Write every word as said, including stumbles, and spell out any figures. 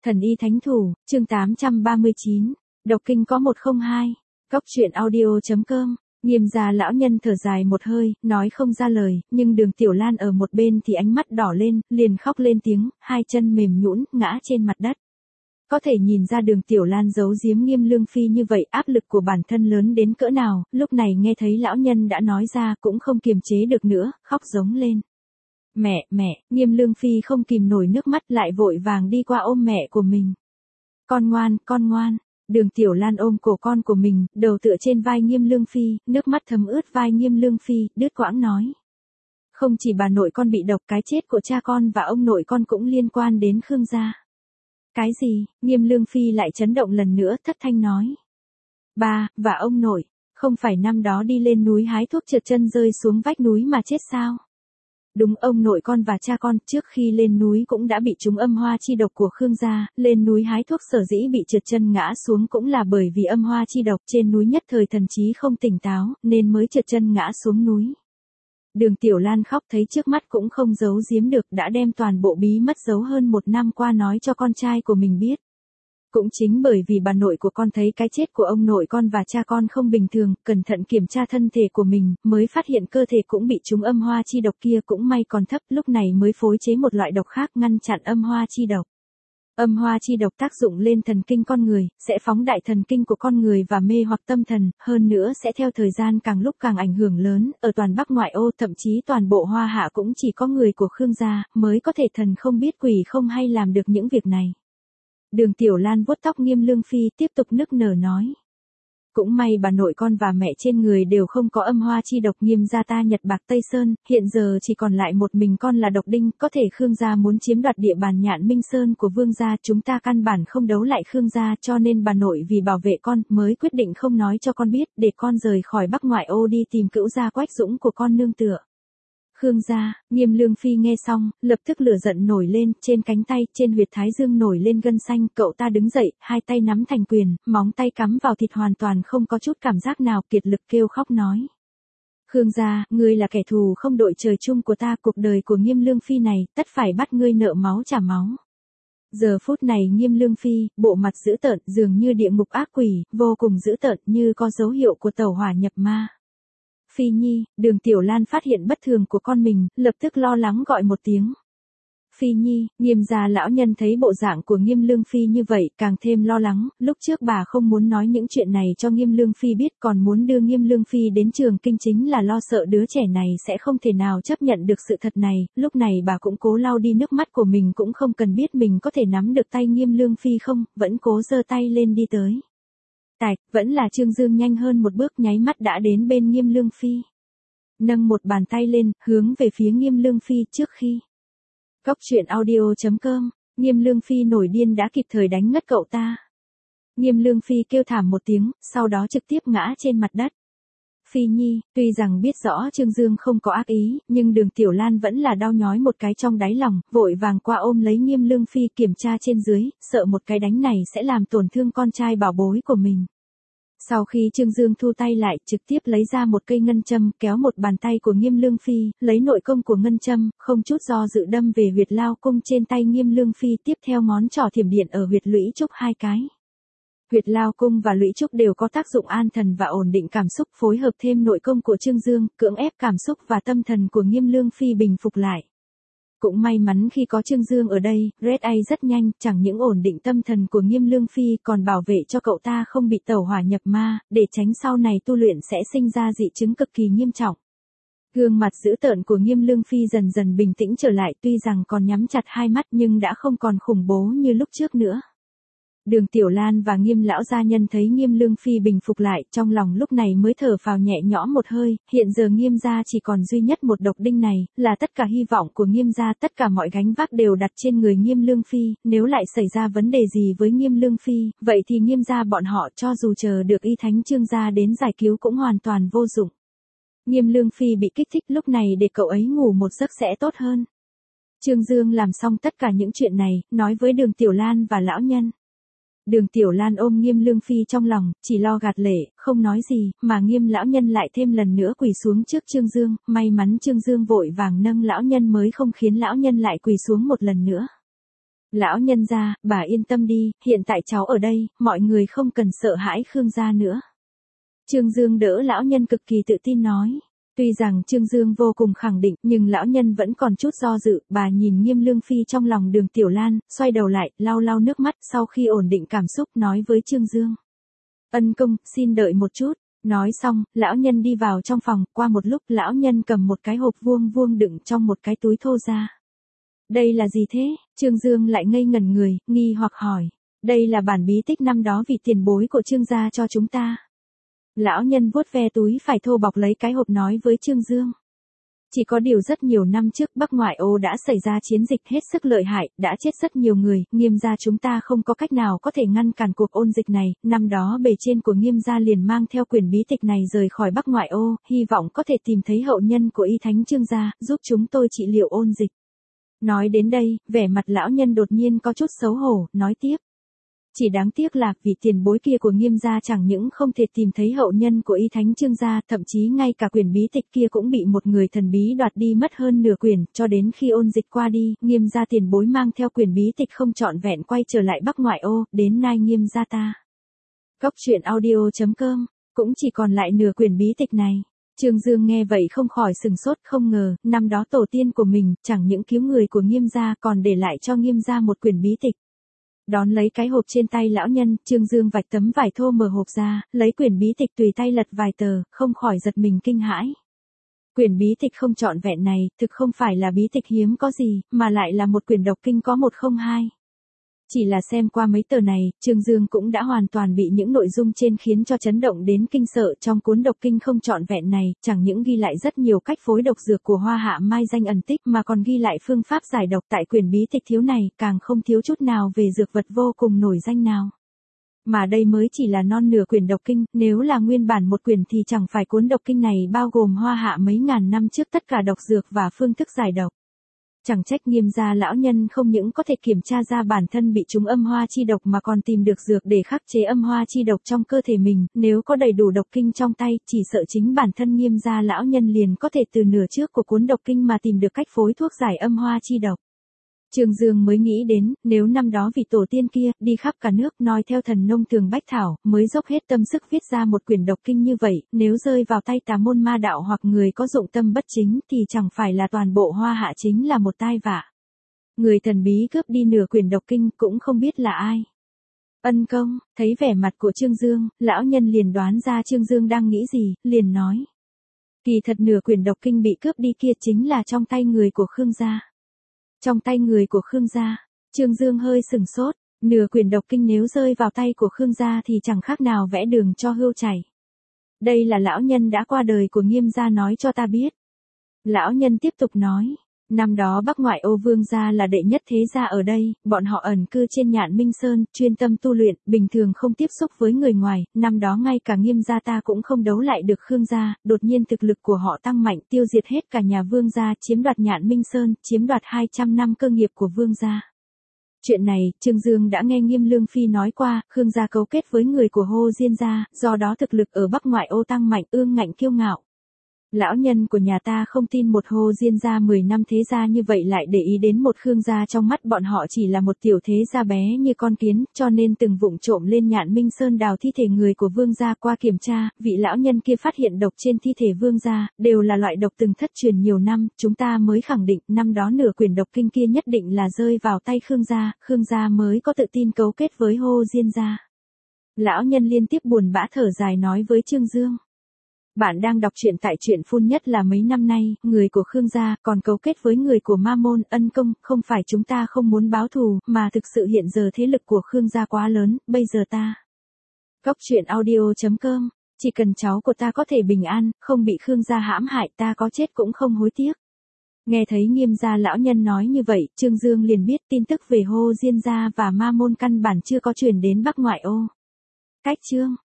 Thần y thánh thủ, chương tám trăm ba mươi chín, đọc kinh có một không hai, góc truyện audio chấm com. Nghiêm gia lão nhân thở dài một hơi, nói không ra lời, nhưng Đường Tiểu Lan ở một bên thì ánh mắt đỏ lên, liền khóc lên tiếng, hai chân mềm nhũn ngã trên mặt đất. Có thể nhìn ra Đường Tiểu Lan giấu giếm Nghiêm Lương Phi như vậy, áp lực của bản thân lớn đến cỡ nào, lúc này nghe thấy lão nhân đã nói ra cũng không kiềm chế được nữa, khóc giống lên. Mẹ, mẹ, Nghiêm Lương Phi không kìm nổi nước mắt, lại vội vàng đi qua ôm mẹ của mình. Con ngoan, con ngoan. Đường Tiểu Lan ôm cổ con của mình, đầu tựa trên vai Nghiêm Lương Phi, nước mắt thấm ướt vai Nghiêm Lương Phi, đứt quãng nói. Không chỉ bà nội con bị độc, cái chết của cha con và ông nội con cũng liên quan đến Khương gia. Cái gì? Nghiêm Lương Phi lại chấn động lần nữa, thất thanh nói. Ba, và ông nội, không phải năm đó đi lên núi hái thuốc trượt chân rơi xuống vách núi mà chết sao? Đúng, ông nội con và cha con trước khi lên núi cũng đã bị trúng âm hoa chi độc của Khương gia, lên núi hái thuốc sở dĩ bị trượt chân ngã xuống cũng là bởi vì âm hoa chi độc, trên núi nhất thời thần trí không tỉnh táo, nên mới trượt chân ngã xuống núi. Đường Tiểu Lan khóc thấy trước mắt cũng không giấu giếm được, đã đem toàn bộ bí mật giấu hơn một năm qua nói cho con trai của mình biết. Cũng chính bởi vì bà nội của con thấy cái chết của ông nội con và cha con không bình thường, cẩn thận kiểm tra thân thể của mình, mới phát hiện cơ thể cũng bị trúng âm hoa chi độc kia, cũng may còn thấp, lúc này mới phối chế một loại độc khác ngăn chặn âm hoa chi độc. Âm hoa chi độc tác dụng lên thần kinh con người, sẽ phóng đại thần kinh của con người và mê hoặc tâm thần, hơn nữa sẽ theo thời gian càng lúc càng ảnh hưởng lớn, ở toàn Bắc ngoại ô thậm chí toàn bộ Hoa Hạ cũng chỉ có người của Khương gia mới có thể thần không biết quỷ không hay làm được những việc này. Đường Tiểu Lan vuốt tóc Nghiêm Lương Phi, tiếp tục nức nở nói. Cũng may bà nội con và mẹ trên người đều không có âm hoa chi độc. Nghiêm gia ta Nhật Bạc Tây Sơn, hiện giờ chỉ còn lại một mình con là độc đinh, có thể Khương gia muốn chiếm đoạt địa bàn Nhạn Minh Sơn của Vương gia, chúng ta căn bản không đấu lại Khương gia, cho nên bà nội vì bảo vệ con, mới quyết định không nói cho con biết, để con rời khỏi Bắc ngoại ô đi tìm cữu gia Quách Dũng của con nương tựa. Khương gia. Nghiêm Lương Phi nghe xong, lập tức lửa giận nổi lên, trên cánh tay, trên huyệt thái dương nổi lên gân xanh, cậu ta đứng dậy, hai tay nắm thành quyền, móng tay cắm vào thịt hoàn toàn không có chút cảm giác nào, kiệt lực kêu khóc nói. Khương gia, ngươi là kẻ thù không đội trời chung của ta, cuộc đời của Nghiêm Lương Phi này, tất phải bắt ngươi nợ máu trả máu. Giờ phút này Nghiêm Lương Phi, bộ mặt dữ tợn, dường như địa ngục ác quỷ, vô cùng dữ tợn, như có dấu hiệu của tẩu hỏa nhập ma. Phi Nhi, Đường Tiểu Lan phát hiện bất thường của con mình, lập tức lo lắng gọi một tiếng. Phi Nhi, Nghiêm gia lão nhân thấy bộ dạng của Nghiêm Lương Phi như vậy, càng thêm lo lắng, lúc trước bà không muốn nói những chuyện này cho Nghiêm Lương Phi biết, còn muốn đưa Nghiêm Lương Phi đến trường kinh, chính là lo sợ đứa trẻ này sẽ không thể nào chấp nhận được sự thật này, lúc này bà cũng cố lau đi nước mắt của mình, cũng không cần biết mình có thể nắm được tay Nghiêm Lương Phi không, vẫn cố giơ tay lên đi tới. Tạch, vẫn là Trương Dương nhanh hơn một bước, nháy mắt đã đến bên Nghiêm Lương Phi. Nâng một bàn tay lên, hướng về phía Nghiêm Lương Phi trước khi. Góc truyện audio chấm com, Nghiêm Lương Phi nổi điên đã kịp thời đánh ngất cậu ta. Nghiêm Lương Phi kêu thảm một tiếng, sau đó trực tiếp ngã trên mặt đất. Phi Nhi, tuy rằng biết rõ Trương Dương không có ác ý, nhưng Đường Tiểu Lan vẫn là đau nhói một cái trong đáy lòng, vội vàng qua ôm lấy Nghiêm Lương Phi kiểm tra trên dưới, sợ một cái đánh này sẽ làm tổn thương con trai bảo bối của mình. Sau khi Trương Dương thu tay lại, trực tiếp lấy ra một cây ngân châm, kéo một bàn tay của Nghiêm Lương Phi, lấy nội công của ngân châm, không chút do dự đâm về huyệt lao cung trên tay Nghiêm Lương Phi, tiếp theo ngón trỏ thiểm điện ở huyệt lũy trúc hai cái. Huyệt lao cung và lũy trúc đều có tác dụng an thần và ổn định cảm xúc, phối hợp thêm nội công của Trương Dương, cưỡng ép cảm xúc và tâm thần của Nghiêm Lương Phi bình phục lại. Cũng may mắn khi có Trương Dương ở đây, Red A rất nhanh, chẳng những ổn định tâm thần của Nghiêm Lương Phi, còn bảo vệ cho cậu ta không bị tẩu hỏa nhập ma, để tránh sau này tu luyện sẽ sinh ra dị chứng cực kỳ nghiêm trọng. Gương mặt dữ tợn của Nghiêm Lương Phi dần dần bình tĩnh trở lại, tuy rằng còn nhắm chặt hai mắt nhưng đã không còn khủng bố như lúc trước nữa. Đường Tiểu Lan và Nghiêm lão gia nhân thấy Nghiêm Lương Phi bình phục lại, trong lòng lúc này mới thở phào nhẹ nhõm một hơi, hiện giờ Nghiêm gia chỉ còn duy nhất một độc đinh này, là tất cả hy vọng của Nghiêm gia, tất cả mọi gánh vác đều đặt trên người Nghiêm Lương Phi, nếu lại xảy ra vấn đề gì với Nghiêm Lương Phi, vậy thì Nghiêm gia bọn họ cho dù chờ được y thánh Trương gia đến giải cứu cũng hoàn toàn vô dụng. Nghiêm Lương Phi bị kích thích, lúc này để cậu ấy ngủ một giấc sẽ tốt hơn. Trương Dương làm xong tất cả những chuyện này, nói với Đường Tiểu Lan và lão nhân. Đường Tiểu Lan ôm Nghiêm Lương Phi trong lòng, chỉ lo gạt lệ, không nói gì, mà Nghiêm lão nhân lại thêm lần nữa quỳ xuống trước Trương Dương, may mắn Trương Dương vội vàng nâng lão nhân mới không khiến lão nhân lại quỳ xuống một lần nữa. Lão nhân gia, bà yên tâm đi, hiện tại cháu ở đây, mọi người không cần sợ hãi Khương gia nữa. Trương Dương đỡ lão nhân cực kỳ tự tin nói. Tuy rằng Trương Dương vô cùng khẳng định, nhưng lão nhân vẫn còn chút do dự, bà nhìn Nghiêm Lương Phi trong lòng Đường Tiểu Lan, xoay đầu lại, lau lau nước mắt, sau khi ổn định cảm xúc nói với Trương Dương. Ân công, xin đợi một chút. Nói xong, lão nhân đi vào trong phòng, qua một lúc lão nhân cầm một cái hộp vuông vuông đựng trong một cái túi thô ra. Đây là gì thế? Trương Dương lại ngây ngẩn người, nghi hoặc hỏi. Đây là bản bí tích năm đó vì tiền bối của Trương gia cho chúng ta. Lão nhân vuốt ve túi phải thô bọc lấy cái hộp nói với Trương Dương. Chỉ có điều rất nhiều năm trước Bắc ngoại ô đã xảy ra chiến dịch hết sức lợi hại, đã chết rất nhiều người, Nghiêm gia chúng ta không có cách nào có thể ngăn cản cuộc ôn dịch này, năm đó bề trên của Nghiêm gia liền mang theo quyển bí tịch này rời khỏi Bắc ngoại ô, hy vọng có thể tìm thấy hậu nhân của y thánh Trương gia, giúp chúng tôi trị liệu ôn dịch. Nói đến đây, vẻ mặt lão nhân đột nhiên có chút xấu hổ, nói tiếp. Chỉ đáng tiếc là, vị tiền bối kia của Nghiêm gia chẳng những không thể tìm thấy hậu nhân của y thánh Trương gia, thậm chí ngay cả quyển bí tịch kia cũng bị một người thần bí đoạt đi mất hơn nửa quyển, cho đến khi ôn dịch qua đi, Nghiêm gia tiền bối mang theo quyển bí tịch không trọn vẹn quay trở lại Bắc ngoại ô, đến nay Nghiêm gia ta. Cốc truyện audio chấm com, cũng chỉ còn lại nửa quyển bí tịch này. Trương Dương nghe vậy không khỏi sừng sốt, không ngờ, năm đó tổ tiên của mình, chẳng những cứu người của Nghiêm gia còn để lại cho Nghiêm gia một quyển bí tịch. Đón lấy cái hộp trên tay lão nhân, Trương Dương vạch tấm vải thô mở hộp ra, lấy quyển bí tịch tùy tay lật vài tờ, không khỏi giật mình kinh hãi. Quyển bí tịch không trọn vẹn này, thực không phải là bí tịch hiếm có gì, mà lại là một quyển độc kinh có một không hai. Chỉ là xem qua mấy tờ này, Trương Dương cũng đã hoàn toàn bị những nội dung trên khiến cho chấn động đến kinh sợ. Trong cuốn độc kinh không trọn vẹn này, chẳng những ghi lại rất nhiều cách phối độc dược của Hoa Hạ Mai Danh ẩn tích mà còn ghi lại phương pháp giải độc tại quyển bí tịch thiếu này, càng không thiếu chút nào về dược vật vô cùng nổi danh nào. Mà đây mới chỉ là non nửa quyển độc kinh, nếu là nguyên bản một quyển thì chẳng phải cuốn độc kinh này bao gồm Hoa Hạ mấy ngàn năm trước tất cả độc dược và phương thức giải độc. Chẳng trách Nghiêm gia lão nhân không những có thể kiểm tra ra bản thân bị trúng âm hoa chi độc mà còn tìm được dược để khắc chế âm hoa chi độc trong cơ thể mình, nếu có đầy đủ độc kinh trong tay, chỉ sợ chính bản thân Nghiêm gia lão nhân liền có thể từ nửa trước của cuốn độc kinh mà tìm được cách phối thuốc giải âm hoa chi độc. Trương Dương mới nghĩ đến, nếu năm đó vị tổ tiên kia, đi khắp cả nước, nói theo thần nông thường bách thảo, mới dốc hết tâm sức viết ra một quyển độc kinh như vậy, nếu rơi vào tay tà môn ma đạo hoặc người có dụng tâm bất chính, thì chẳng phải là toàn bộ Hoa Hạ chính là một tai vạ. Người thần bí cướp đi nửa quyển độc kinh cũng không biết là ai. Ân công, thấy vẻ mặt của Trương Dương, lão nhân liền đoán ra Trương Dương đang nghĩ gì, liền nói. Kỳ thật nửa quyển độc kinh bị cướp đi kia chính là trong tay người của Khương gia. Trong tay người của Khương gia, Trương Dương hơi sừng sốt, nửa quyển độc kinh nếu rơi vào tay của Khương gia thì chẳng khác nào vẽ đường cho hươu chảy. Đây là lão nhân đã qua đời của Nghiêm gia nói cho ta biết. Lão nhân tiếp tục nói, năm đó Bắc ngoại ô Vương gia là đệ nhất thế gia ở đây, bọn họ ẩn cư trên Nhạn Minh Sơn, chuyên tâm tu luyện, bình thường không tiếp xúc với người ngoài, năm đó ngay cả Nghiêm gia ta cũng không đấu lại được Khương gia, đột nhiên thực lực của họ tăng mạnh, tiêu diệt hết cả nhà Vương gia, chiếm đoạt Nhạn Minh Sơn, chiếm đoạt hai trăm năm cơ nghiệp của Vương gia. Chuyện này, Trương Dương đã nghe Nghiêm Lương Phi nói qua, Khương gia cấu kết với người của Hồ Diên gia, do đó thực lực ở Bắc ngoại ô tăng mạnh, ương ngạnh kiêu ngạo. Lão nhân của nhà ta không tin một Hồ Diên gia mười năm thế gia như vậy lại để ý đến một Khương gia, trong mắt bọn họ chỉ là một tiểu thế gia bé như con kiến, cho nên từng vụng trộm lên Nhạn Minh Sơn đào thi thể người của Vương gia. Qua kiểm tra, vị lão nhân kia phát hiện độc trên thi thể Vương gia, đều là loại độc từng thất truyền nhiều năm, chúng ta mới khẳng định, năm đó nửa quyển độc kinh kia nhất định là rơi vào tay Khương gia, Khương gia mới có tự tin cấu kết với Hồ Diên gia. Lão nhân liên tiếp buồn bã thở dài nói với Trương Dương. Bạn đang đọc truyện tại truyện phun nhất là mấy năm nay, người của Khương gia còn cấu kết với người của Ma Môn. Ân công, không phải chúng ta không muốn báo thù, mà thực sự hiện giờ thế lực của Khương gia quá lớn, bây giờ ta. Cốc truyện audio chấm com, chỉ cần cháu của ta có thể bình an, không bị Khương gia hãm hại, ta có chết cũng không hối tiếc. Nghe thấy Nghiêm gia lão nhân nói như vậy, Trương Dương liền biết tin tức về Hồ Diên gia và Ma Môn căn bản chưa có truyền đến Bắc ngoại ô. Cách chương